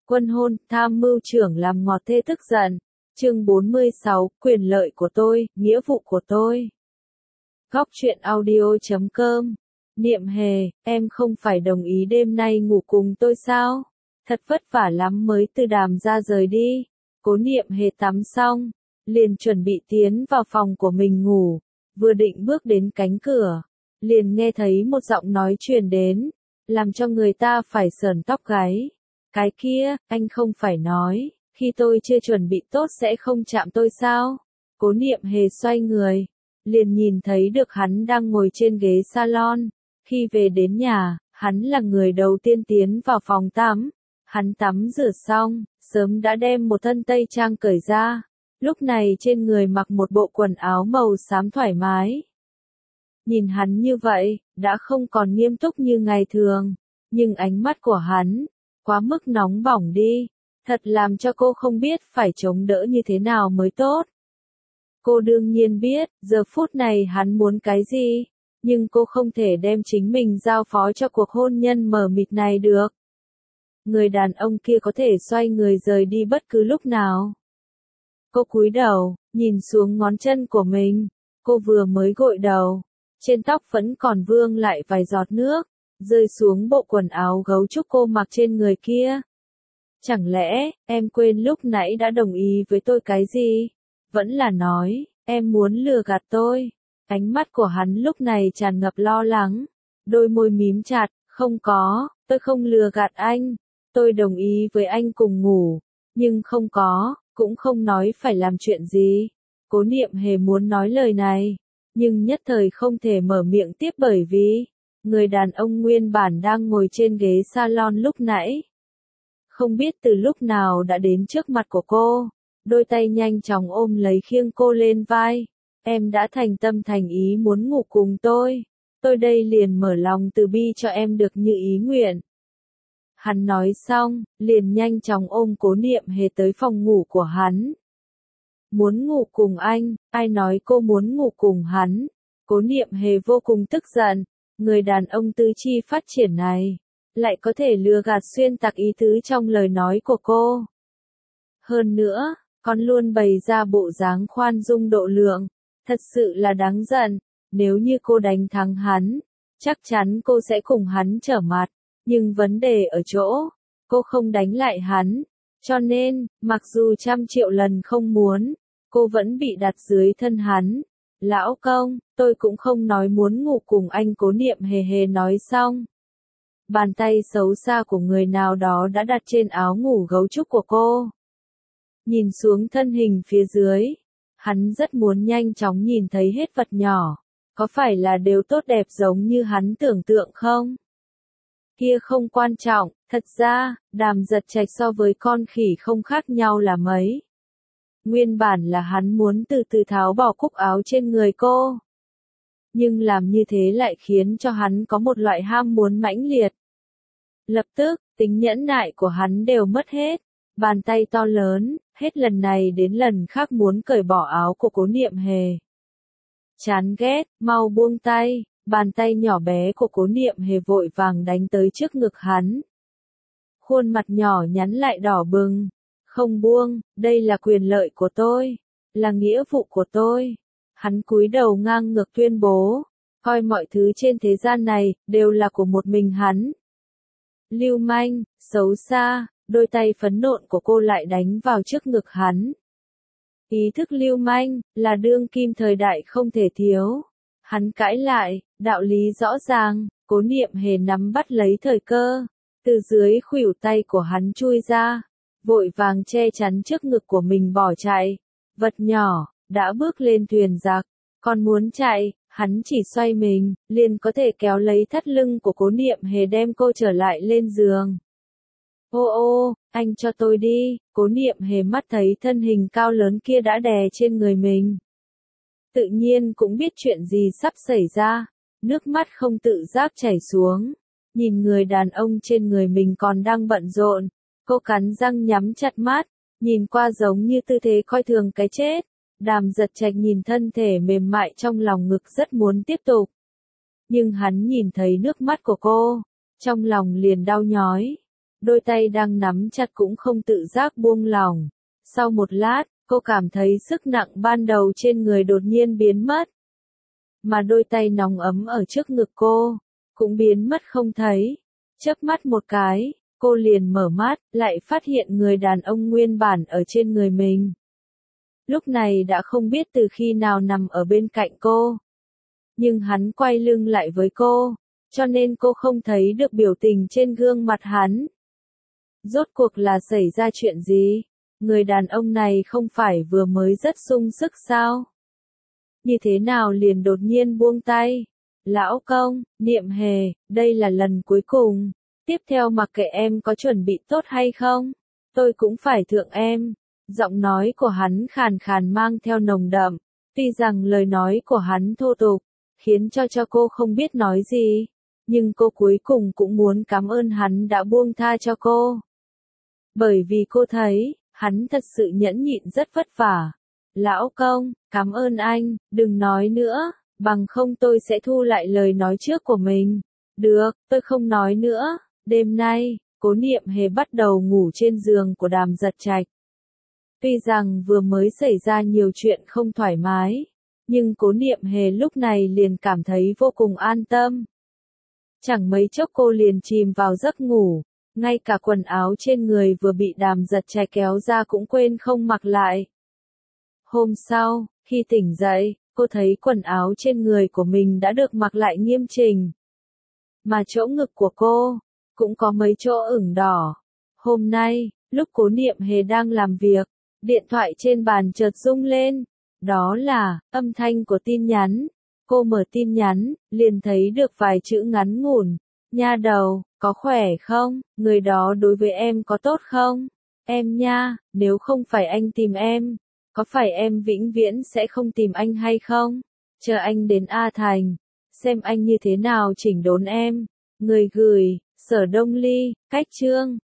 Quân hôn, tham mưu trưởng làm ngọt thê tức giận. Chương 46, quyền lợi của tôi, nghĩa vụ của tôi. Góc truyện audio.com. Niệm Hề, em không phải đồng ý đêm nay ngủ cùng tôi sao? Thật vất vả lắm mới từ Đàm ra rời đi. Cố Niệm Hề tắm xong, liền chuẩn bị tiến vào phòng của mình ngủ. Vừa định bước đến cánh cửa, liền nghe thấy một giọng nói truyền đến, làm cho người ta phải sởn tóc gáy. Cái kia, anh không phải nói, khi tôi chưa chuẩn bị tốt sẽ không chạm tôi sao? Cố Niệm Hề xoay người, liền nhìn thấy được hắn đang ngồi trên ghế salon. Khi về đến nhà, hắn là người đầu tiên tiến vào phòng tắm. Hắn tắm rửa xong, sớm đã đem một thân tây trang cởi ra. Lúc này trên người mặc một bộ quần áo màu xám thoải mái. Nhìn hắn như vậy, đã không còn nghiêm túc như ngày thường. Nhưng ánh mắt của hắn, quá mức nóng bỏng đi. Thật làm cho cô không biết phải chống đỡ như thế nào mới tốt. Cô đương nhiên biết, giờ phút này hắn muốn cái gì. Nhưng cô không thể đem chính mình giao phó cho cuộc hôn nhân mờ mịt này được. Người đàn ông kia có thể xoay người rời đi bất cứ lúc nào. Cô cúi đầu, nhìn xuống ngón chân của mình. Cô vừa mới gội đầu. Trên tóc vẫn còn vương lại vài giọt nước, rơi xuống bộ quần áo gấu trúc cô mặc trên người kia. Chẳng lẽ, em quên lúc nãy đã đồng ý với tôi cái gì? Vẫn là nói, em muốn lừa gạt tôi. Ánh mắt của hắn lúc này tràn ngập lo lắng. Đôi môi mím chặt, không có, tôi không lừa gạt anh. Tôi đồng ý với anh cùng ngủ, nhưng không có, cũng không nói phải làm chuyện gì. Cố Niệm Hề muốn nói lời này, nhưng nhất thời không thể mở miệng tiếp bởi vì người đàn ông nguyên bản đang ngồi trên ghế salon lúc nãy. Không biết từ lúc nào đã đến trước mặt của cô, đôi tay nhanh chóng ôm lấy khiêng cô lên vai. Em đã thành tâm thành ý muốn ngủ cùng tôi đây liền mở lòng từ bi cho em được như ý nguyện. Hắn nói xong, liền nhanh chóng ôm Cố Niệm Hề tới phòng ngủ của hắn. Muốn ngủ cùng anh, ai nói cô muốn ngủ cùng hắn? Cố Niệm Hề vô cùng tức giận, người đàn ông tứ chi phát triển này, lại có thể lừa gạt xuyên tạc ý tứ trong lời nói của cô. Hơn nữa, còn luôn bày ra bộ dáng khoan dung độ lượng, thật sự là đáng giận. Nếu như cô đánh thắng hắn, chắc chắn cô sẽ cùng hắn trở mặt. Nhưng vấn đề ở chỗ, cô không đánh lại hắn. Cho nên, mặc dù 100 triệu lần không muốn, cô vẫn bị đặt dưới thân hắn. Lão công, tôi cũng không nói muốn ngủ cùng anh. Cố Niệm Hề nói xong. Bàn tay xấu xa của người nào đó đã đặt trên áo ngủ gấu trúc của cô. Nhìn xuống thân hình phía dưới, hắn rất muốn nhanh chóng nhìn thấy hết vật nhỏ. Có phải là đều tốt đẹp giống như hắn tưởng tượng không? Kia không quan trọng, thật ra, Đàm Giật Trạch so với con khỉ không khác nhau là mấy. Nguyên bản là hắn muốn từ từ tháo bỏ cúc áo trên người cô. Nhưng làm như thế lại khiến cho hắn có một loại ham muốn mãnh liệt. Lập tức, tính nhẫn nại của hắn đều mất hết. Bàn tay to lớn, hết lần này đến lần khác muốn cởi bỏ áo của Cố Niệm Hề. Chán ghét, mau buông tay. Bàn tay nhỏ bé của Cố Niệm Hề vội vàng đánh tới trước ngực hắn. Khuôn mặt nhỏ nhắn lại đỏ bừng. Không buông, đây là quyền lợi của tôi, là nghĩa vụ của tôi. Hắn cúi đầu ngang ngược tuyên bố, coi mọi thứ trên thế gian này, đều là của một mình hắn. Lưu manh, xấu xa, đôi tay phấn nộn của cô lại đánh vào trước ngực hắn. Ý thức lưu manh, là đương kim thời đại không thể thiếu. Hắn cãi lại, đạo lý rõ ràng. Cố Niệm Hề nắm bắt lấy thời cơ, từ dưới khuỷu tay của hắn chui ra, vội vàng che chắn trước ngực của mình bỏ chạy. Vật nhỏ, đã bước lên thuyền giặc, còn muốn chạy, hắn chỉ xoay mình, liền có thể kéo lấy thắt lưng của Cố Niệm Hề đem cô trở lại lên giường. Ô ô, anh cho tôi đi. Cố Niệm Hề mắt thấy thân hình cao lớn kia đã đè trên người mình. Tự nhiên cũng biết chuyện gì sắp xảy ra, nước mắt không tự giác chảy xuống. Nhìn người đàn ông trên người mình còn đang bận rộn, cô cắn răng nhắm chặt mắt, nhìn qua giống như tư thế coi thường cái chết. Đàm Giật Trạch nhìn thân thể mềm mại trong lòng ngực rất muốn tiếp tục. Nhưng hắn nhìn thấy nước mắt của cô, trong lòng liền đau nhói. đôi tay đang nắm chặt cũng không tự giác buông lỏng. Sau một lát, cô cảm thấy sức nặng ban đầu trên người đột nhiên biến mất. Mà đôi tay nóng ấm ở trước ngực cô, cũng biến mất không thấy. Chớp mắt một cái, cô liền mở mắt, lại phát hiện người đàn ông nguyên bản ở trên người mình. Lúc này đã không biết từ khi nào nằm ở bên cạnh cô. Nhưng hắn quay lưng lại với cô, cho nên cô không thấy được biểu tình trên gương mặt hắn. Rốt cuộc là xảy ra chuyện gì? Người đàn ông này không phải vừa mới rất sung sức sao? Như thế nào liền đột nhiên buông tay? Lão công, Niệm Hề, đây là lần cuối cùng. Tiếp theo mặc kệ em có chuẩn bị tốt hay không, tôi cũng phải thượng em. Giọng nói của hắn khàn khàn mang theo nồng đậm. Tuy rằng lời nói của hắn thô tục, khiến cho cô không biết nói gì. Nhưng cô cuối cùng cũng muốn cảm ơn hắn đã buông tha cho cô. Bởi vì cô thấy, hắn thật sự nhẫn nhịn rất vất vả. Lão công, cảm ơn anh, đừng nói nữa, bằng không tôi sẽ thu lại lời nói trước của mình. Được, tôi không nói nữa. Đêm nay, Cố Niệm Hề bắt đầu ngủ trên giường của Đàm Giật Trạch. Tuy rằng vừa mới xảy ra nhiều chuyện không thoải mái, nhưng Cố Niệm Hề lúc này liền cảm thấy vô cùng an tâm. Chẳng mấy chốc cô liền chìm vào giấc ngủ, ngay cả quần áo trên người vừa bị Đàm Giật Trạch kéo ra cũng quên không mặc lại. Hôm sau, khi tỉnh dậy, cô thấy quần áo trên người của mình đã được mặc lại nghiêm chỉnh. Mà chỗ ngực của cô, cũng có mấy chỗ ửng đỏ. Hôm nay, lúc Cố Niệm Hề đang làm việc, điện thoại trên bàn chợt rung lên. Đó là âm thanh của tin nhắn. Cô mở tin nhắn, liền thấy được vài chữ ngắn ngủn. Nha đầu, có khỏe không? Người đó đối với em có tốt không? Em nha, nếu không phải anh tìm em, có phải em vĩnh viễn sẽ không tìm anh hay không? Chờ anh đến A Thành, xem anh như thế nào chỉnh đốn em. Người gửi, Sở Đông Ly, cách chương.